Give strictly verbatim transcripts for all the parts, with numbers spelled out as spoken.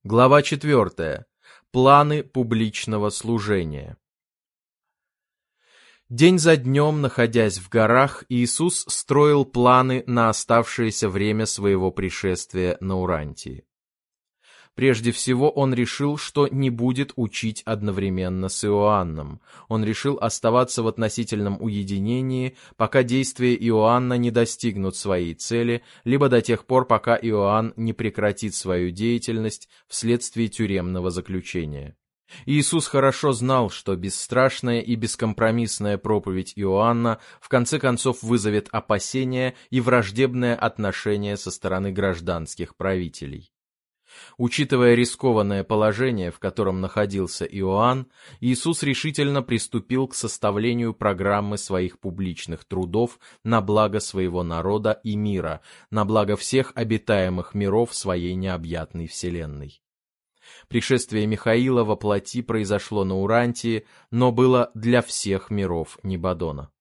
Глава четвертая. Планы публичного служения. День за днем, находясь в горах, Иисус строил планы на оставшееся время своего пришествия на Урантии. Прежде всего, он решил, что не будет учить одновременно с Иоанном. Он решил оставаться в относительном уединении, пока действия Иоанна не достигнут своей цели, либо до тех пор, пока Иоанн не прекратит свою деятельность вследствие тюремного заключения. Иисус хорошо знал, что бесстрашная и бескомпромиссная проповедь Иоанна в конце концов вызовет опасения и враждебное отношение со стороны гражданских правителей. Учитывая рискованное положение, в котором находился Иоанн, Иисус решительно приступил к составлению программы своих публичных трудов на благо своего народа и мира, на благо всех обитаемых миров своей необъятной вселенной. Пришествие Михаила во плоти произошло на Урантии, но было для всех миров Небадона.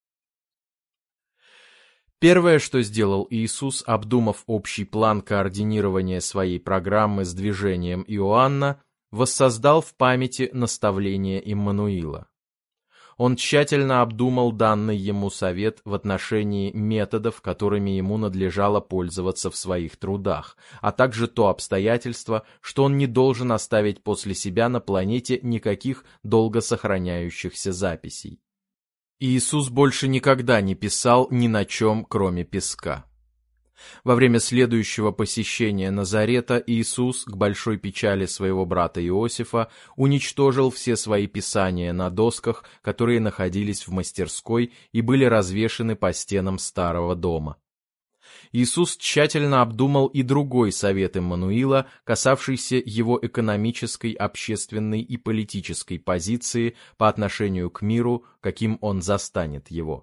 Первое, что сделал Иисус, обдумав общий план координирования своей программы с движением Иоанна, воссоздал в памяти наставление Иммануила. Он тщательно обдумал данный ему совет в отношении методов, которыми ему надлежало пользоваться в своих трудах, а также то обстоятельство, что он не должен оставить после себя на планете никаких долго сохраняющихся записей. Иисус больше никогда не писал ни на чем, кроме песка. Во время следующего посещения Назарета Иисус, к большой печали своего брата Иосифа, уничтожил все свои писания на досках, которые находились в мастерской и были развешаны по стенам старого дома. Иисус тщательно обдумал и другой совет Иммануила, касавшийся его экономической, общественной и политической позиции по отношению к миру, каким он застанет его.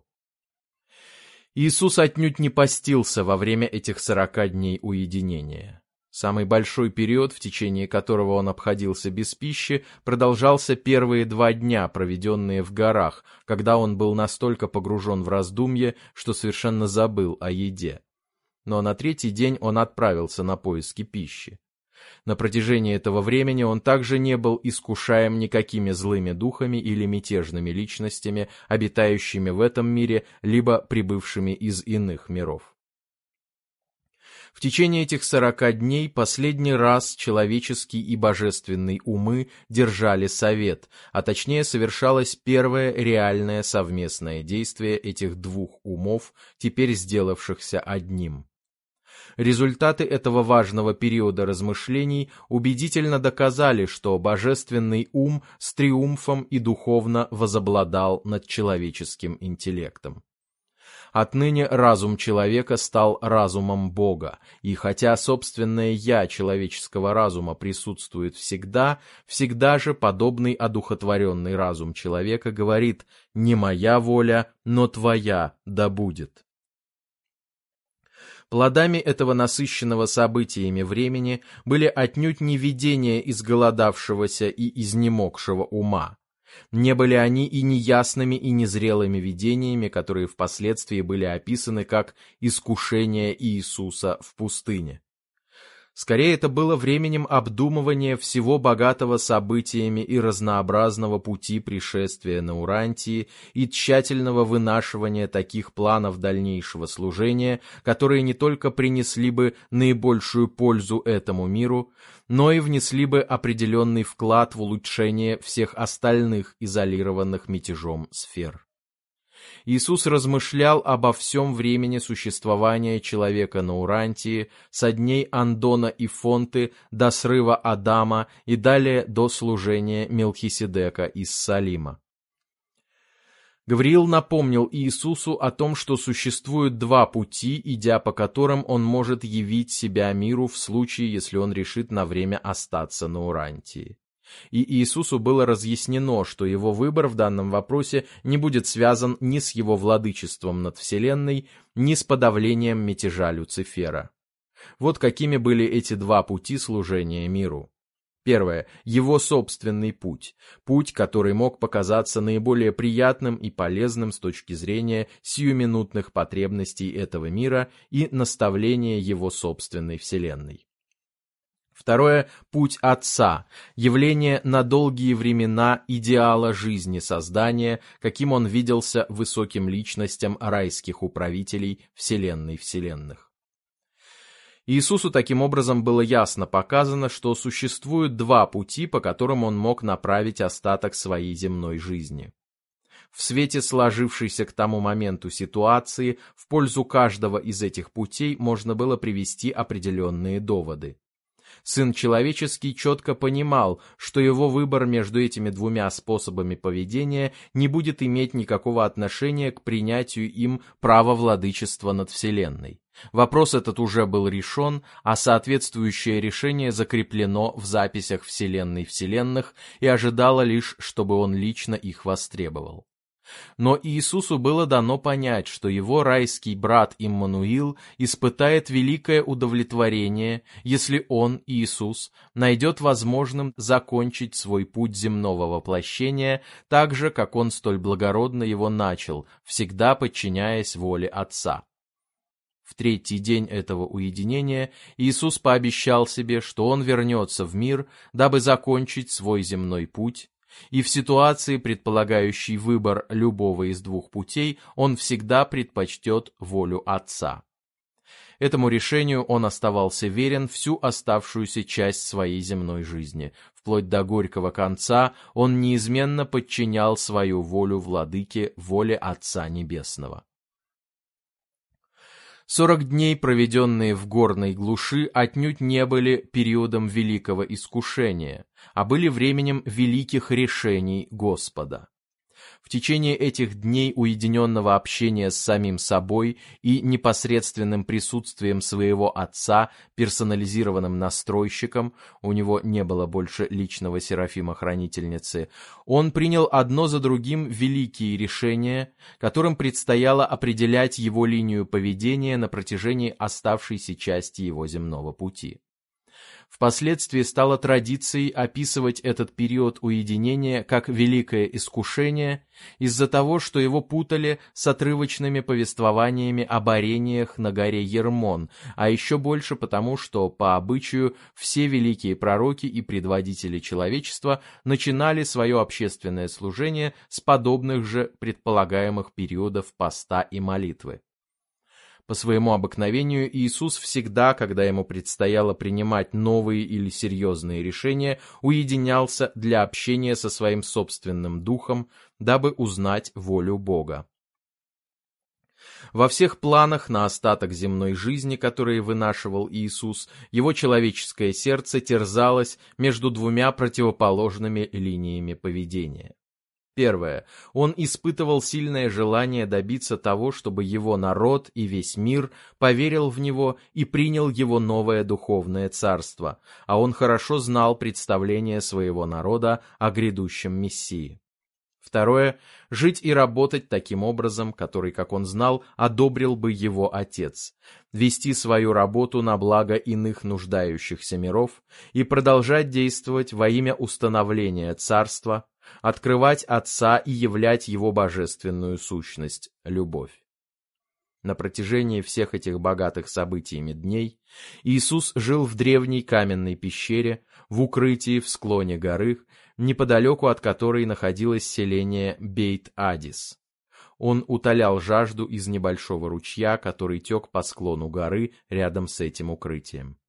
Иисус отнюдь не постился во время этих сорока дней уединения. Самый большой период, в течение которого он обходился без пищи, продолжался первые два дня, проведенные в горах, когда он был настолько погружен в раздумье, что совершенно забыл о еде. Но на третий день он отправился на поиски пищи. На протяжении этого времени он также не был искушаем никакими злыми духами или мятежными личностями, обитающими в этом мире, либо прибывшими из иных миров. В течение этих сорока дней последний раз человеческий и божественный умы держали совет, а точнее совершалось первое реальное совместное действие этих двух умов, теперь сделавшихся одним. Результаты этого важного периода размышлений убедительно доказали, что божественный ум с триумфом и духовно возобладал над человеческим интеллектом. Отныне разум человека стал разумом Бога, и хотя собственное «я» человеческого разума присутствует всегда, всегда же подобный одухотворенный разум человека говорит «не моя воля, но твоя да будет». Плодами этого насыщенного событиями времени были отнюдь не видения изголодавшегося и изнемогшего ума. Не были они и неясными и незрелыми видениями, которые впоследствии были описаны как «искушение Иисуса в пустыне». Скорее, это было временем обдумывания всего богатого событиями и разнообразного пути пришествия на Урантии и тщательного вынашивания таких планов дальнейшего служения, которые не только принесли бы наибольшую пользу этому миру, но и внесли бы определенный вклад в улучшение всех остальных изолированных мятежом сфер. Иисус размышлял обо всем времени существования человека на Урантии, со дней Андона и Фонты до срыва Адама и далее до служения Мелхиседека из Салима. Гавриил напомнил Иисусу о том, что существуют два пути, идя по которым он может явить себя миру в случае, если он решит на время остаться на Урантии. И Иисусу было разъяснено, что его выбор в данном вопросе не будет связан ни с его владычеством над Вселенной, ни с подавлением мятежа Люцифера. Вот какими были эти два пути служения миру. Первое. Его собственный путь. Путь, который мог показаться наиболее приятным и полезным с точки зрения сиюминутных потребностей этого мира и наставления его собственной Вселенной. Второе – путь Отца, явление на долгие времена идеала жизни создания, каким он виделся высоким личностям райских управителей вселенной вселенных. Иисусу таким образом было ясно показано, что существуют два пути, по которым он мог направить остаток своей земной жизни. В свете сложившейся к тому моменту ситуации в пользу каждого из этих путей можно было привести определенные доводы. Сын человеческий четко понимал, что его выбор между этими двумя способами поведения не будет иметь никакого отношения к принятию им права владычества над Вселенной. Вопрос этот уже был решен, а соответствующее решение закреплено в записях Вселенной вселенных и ожидало лишь, чтобы он лично их востребовал. Но Иисусу было дано понять, что его райский брат Иммануил испытает великое удовлетворение, если он, Иисус, найдет возможным закончить свой путь земного воплощения так же, как он столь благородно его начал, всегда подчиняясь воле Отца. В третий день этого уединения Иисус пообещал себе, что он вернется в мир, дабы закончить свой земной путь, и в ситуации, предполагающей выбор любого из двух путей, он всегда предпочтет волю Отца. Этому решению он оставался верен всю оставшуюся часть своей земной жизни. Вплоть до горького конца он неизменно подчинял свою волю Владыке воле Отца Небесного. Сорок дней, проведенные в горной глуши, отнюдь не были периодом великого искушения, а были временем великих решений Господа. В течение этих дней уединенного общения с самим собой и непосредственным присутствием своего Отца, персонализированным настройщиком, у него не было больше личного Серафима-хранительницы, он принял одно за другим великие решения, которым предстояло определять его линию поведения на протяжении оставшейся части его земного пути. Впоследствии стало традицией описывать этот период уединения как великое искушение из-за того, что его путали с отрывочными повествованиями о борениях на горе Ермон, а еще больше потому, что, по обычаю, все великие пророки и предводители человечества начинали свое общественное служение с подобных же предполагаемых периодов поста и молитвы. По своему обыкновению Иисус всегда, когда ему предстояло принимать новые или серьезные решения, уединялся для общения со своим собственным духом, дабы узнать волю Бога. Во всех планах на остаток земной жизни, которые вынашивал Иисус, его человеческое сердце терзалось между двумя противоположными линиями поведения. Первое. Он испытывал сильное желание добиться того, чтобы его народ и весь мир поверил в него и принял его новое духовное царство, а он хорошо знал представление своего народа о грядущем Мессии. Второе. Жить и работать таким образом, который, как он знал, одобрил бы его Отец, вести свою работу на благо иных нуждающихся миров и продолжать действовать во имя установления царства, открывать Отца и являть Его божественную сущность – любовь. На протяжении всех этих богатых событиями дней Иисус жил в древней каменной пещере, в укрытии в склоне горы, неподалеку от которой находилось селение Бейт-Адис. Он утолял жажду из небольшого ручья, который тек по склону горы рядом с этим укрытием.